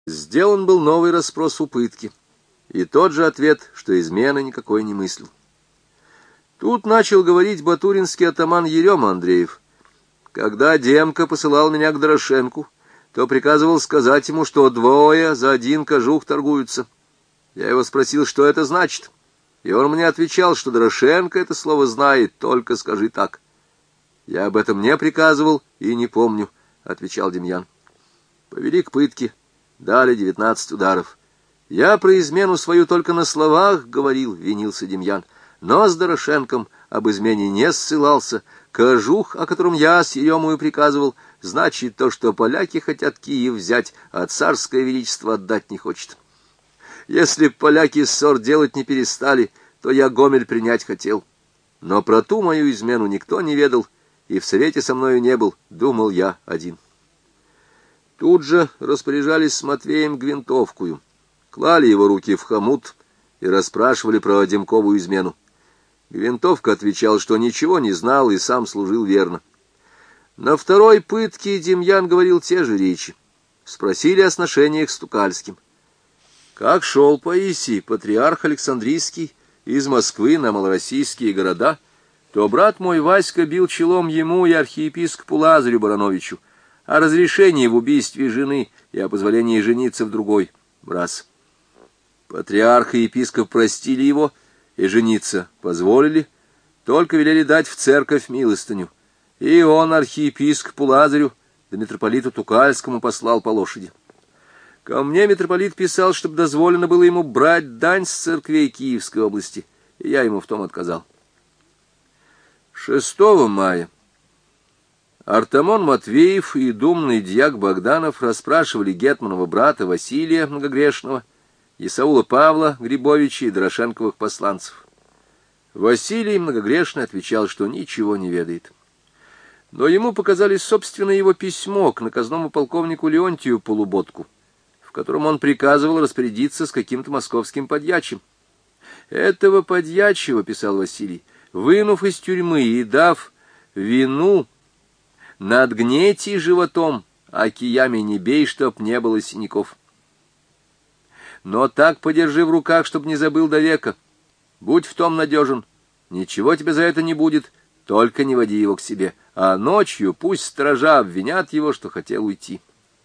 Сделан был новый расспрос у пытки, и тот же ответ, что измены никакой не мыслил. Тут начал говорить батуринский атаман Ерема Андреев. Когда Демка посылал меня к Дорошенку, то приказывал сказать ему, что двое за один кожух торгуются. Я его спросил, что это значит, и он мне отвечал, что Дорошенко это слово знает, только скажи так. Я об этом не приказывал и не помню, — отвечал Демьян. Повели к пытке, дали 19 ударов. Я про измену свою только на словах говорил, — винился Демьян, но с Дорошенком об измене не ссылался. Кожух, о котором я с Еремою приказывал, значит то, что поляки хотят Киев взять, а царское величество отдать не хочет. Если б поляки ссор делать не перестали, то я Гомель принять хотел. Но про ту мою измену никто не ведал, и в совете со мною не был, думал я один. Тут же распоряжались с Матвеем Гвинтовкую, клали его руки в хомут и расспрашивали про Демкову измену. Гвинтовка отвечал, что ничего не знал и сам служил верно. На второй пытке Демьян говорил те же речи. Спросили о сношениях с Тукальским. Как шел Паисий, патриарх Александрийский, из Москвы на малороссийские города, то брат мой Васька бил челом ему и архиепископу Лазарю Барановичу о разрешении в убийстве жены и о позволении жениться в другой раз. Патриарх и епископ простили его и жениться позволили, только велели дать в церковь милостыню. И он архиепископу Лазарю да митрополиту Тукальскому послал по лошади. Ко мне митрополит писал, чтобы дозволено было ему брать дань с церквей Киевской области, и я ему в том отказал. 6 мая Артамон Матвеев и думный дьяк Богданов расспрашивали гетманова брата Василия Многогрешного, Исаула Павла Грибовича и Дорошенковых посланцев. Василий Многогрешный отвечал, что ничего не ведает. Но ему показали собственное его письмо к наказному полковнику Леонтию Полуботку, в котором он приказывал распорядиться с каким-то московским подьячим. Этого подьячего, писал Василий, вынув из тюрьмы и дав вину, надгнети животом, а киями не бей, чтоб не было синяков. Но так подержи в руках, чтоб не забыл до века. Будь в том надежен, ничего тебе за это не будет, только не води его к себе, а ночью пусть сторожа обвинят его, что хотел уйти.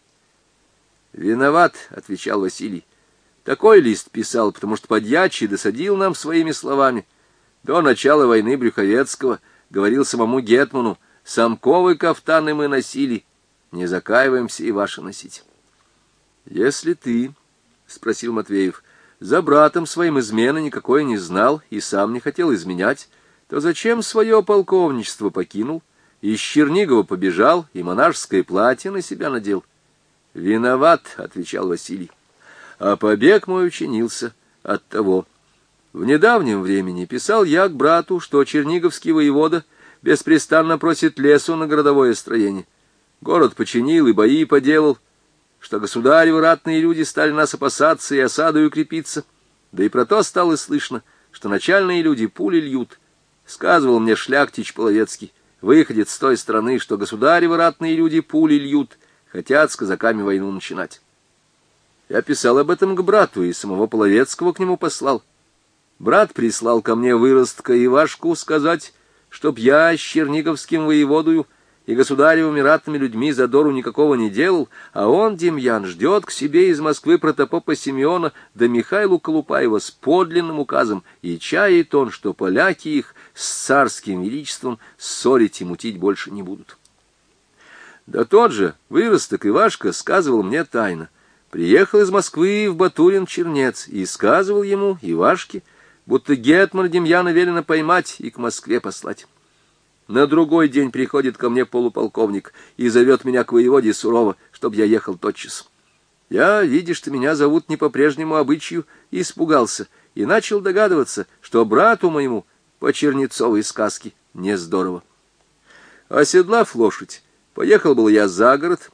«Виноват», — отвечал Василий. «Такой лист писал, потому что подьячий досадил нам своими словами. До начала войны Брюховецкого говорил самому гетману: самковы кафтаны мы носили, не закаиваемся и ваши носить». «Если ты, — спросил Матвеев, — за братом своим измены никакой не знал и сам не хотел изменять, то зачем свое полковничество покинул, из Чернигова побежал и монашеское платье на себя надел?» «Виноват», — отвечал Василий, — «а побег мой учинился от того. В недавнем времени писал я к брату, что черниговский воевода беспрестанно просит лесу на городовое строение. Город починил и бои поделал, что государевы ратные люди стали нас опасаться и осадою крепиться. Да и про то стало слышно, что начальные люди пули льют. Сказывал мне шляхтич Половецкий, выходит с той стороны, что государевы ратные люди пули льют, хотят с казаками войну начинать. Я писал об этом к брату и самого Половецкого к нему послал. Брат прислал ко мне выростка Ивашку сказать, чтоб я с черниговским воеводою и государевыми ратными людьми задору никакого не делал, а он, Демьян, ждет к себе из Москвы протопопа Симеона да Михаилу Колупаева с подлинным указом, и чает он, что поляки их с царским величеством ссорить и мутить больше не будут. Да тот же выросток Ивашка сказывал мне тайно. Приехал из Москвы в Батурин чернец и сказывал ему, Ивашке, будто гетмана Демьяна велено поймать и к Москве послать. На другой день приходит ко мне полуполковник и зовет меня к воеводе сурово, чтоб я ехал тотчас. Я, видишь, что меня зовут не по прежнему обычаю, испугался и начал догадываться, что брату моему по Чернецовой сказке не здорово. Оседлав лошадь, поехал был я за город,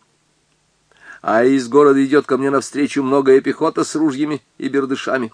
а из города идет ко мне навстречу многое пехота с ружьями и бердышами.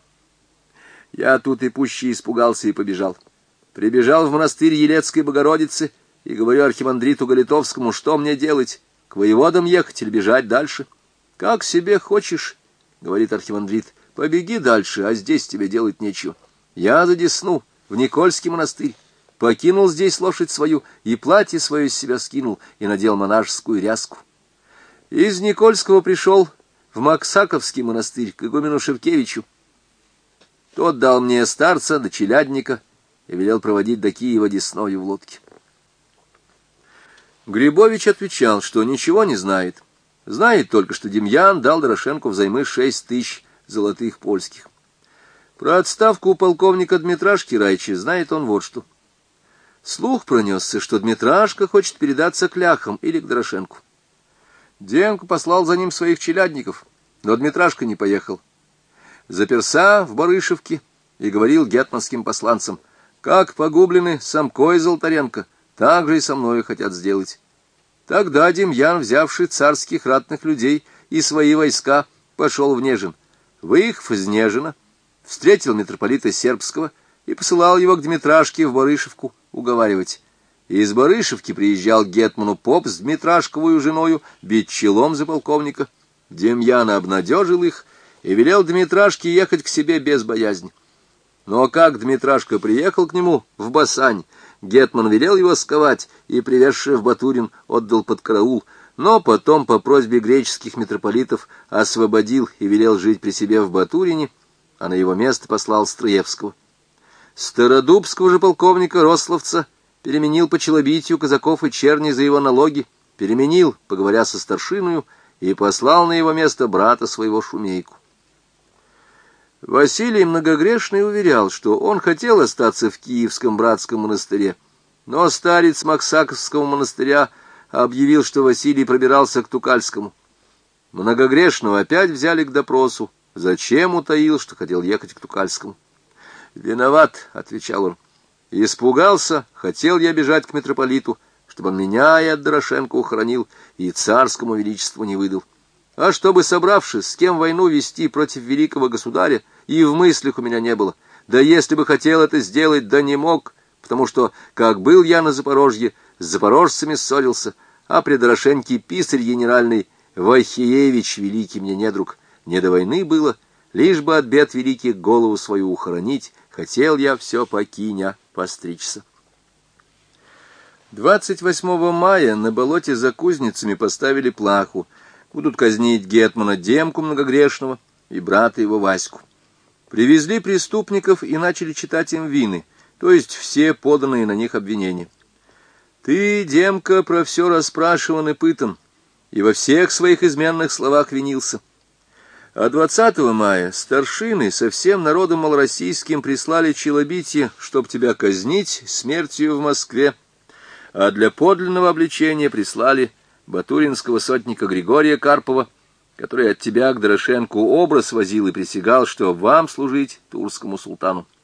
Я тут и пуще испугался и побежал. Прибежал в монастырь Елецкой Богородицы и говорю архимандриту Галитовскому, что мне делать, к воеводам ехать или бежать дальше. Как себе хочешь, — говорит архимандрит, — побеги дальше, а здесь тебе делать нечего. Я за Десну, в Никольский монастырь. Покинул здесь лошадь свою, и платье свое из себя скинул, и надел монашескую ряску. Из Никольского пришел в Максаковский монастырь к игумену Шевкевичу. Тот дал мне старца до челядника и велел проводить до Киева Десною в лодке. Грибович отвечал, что ничего не знает. Знает только, что Демьян дал Дорошенку взаймы 6000 золотых польских. Про отставку у полковника Дмитрашки Райчи знает он вот что. Слух пронесся, что Дмитрашка хочет передаться к ляхам или к Дорошенку. Демка послал за ним своих челядников, но Дмитрашка не поехал. Заперся в Барышевке и говорил гетманским посланцам: как погублены Самко и Золотаренко, так же и со мною хотят сделать. Тогда Демьян, взявший царских ратных людей и свои войска, пошел в Нежин. Выехав из Нежина, встретил митрополита Сербского и посылал его к Дмитрашке в Барышевку уговаривать. Из Барышевки приезжал к гетману поп с Дмитрашковою женою бить челом за полковника. Демьян обнадежил их и велел Дмитрашке ехать к себе без боязни. Но как Дмитрашка приехал к нему в Басань, гетман велел его сковать и, привезший в Батурин, отдал под караул, но потом по просьбе греческих митрополитов освободил и велел жить при себе в Батурине, а на его место послал Строевского. Стародубского же полковника Рословца переменил по челобитию казаков и черни за его налоги, переменил, поговоря со старшиною, и послал на его место брата своего Шумейку. Василий Многогрешный уверял, что он хотел остаться в Киевском братском монастыре, но старец Максаковского монастыря объявил, что Василий пробирался к Тукальскому. Многогрешного опять взяли к допросу. Зачем утаил, что хотел ехать к Тукальскому? «Виноват», — отвечал он. «Испугался, хотел я бежать к митрополиту, чтобы он меня и от Дорошенко ухранил, и царскому величеству не выдал. А чтобы, собравшись, с кем войну вести против великого государя, и в мыслях у меня не было. Да если бы хотел это сделать, да не мог, потому что, как был я на Запорожье, с запорожцами ссорился, а при Дорошенке писарь генеральный Вахиевич, великий мне недруг, не до войны было, лишь бы от бед великих голову свою ухоронить, хотел я все покиня постричься». 28 мая на болоте за кузницами поставили плаху. Будут казнить гетмана Демку Многогрешного и брата его Ваську. Привезли преступников и начали читать им вины, то есть все поданные на них обвинения. «Ты, Демка, про все расспрашиван и пытан, и во всех своих изменных словах винился. А 20 мая старшины со всем народом малороссийским прислали челобитие, чтоб тебя казнить смертью в Москве, а для подлинного обличения прислали батуринского сотника Григория Карпова, который от тебя к Дорошенку образ возил и присягал, что вам служить турскому султану.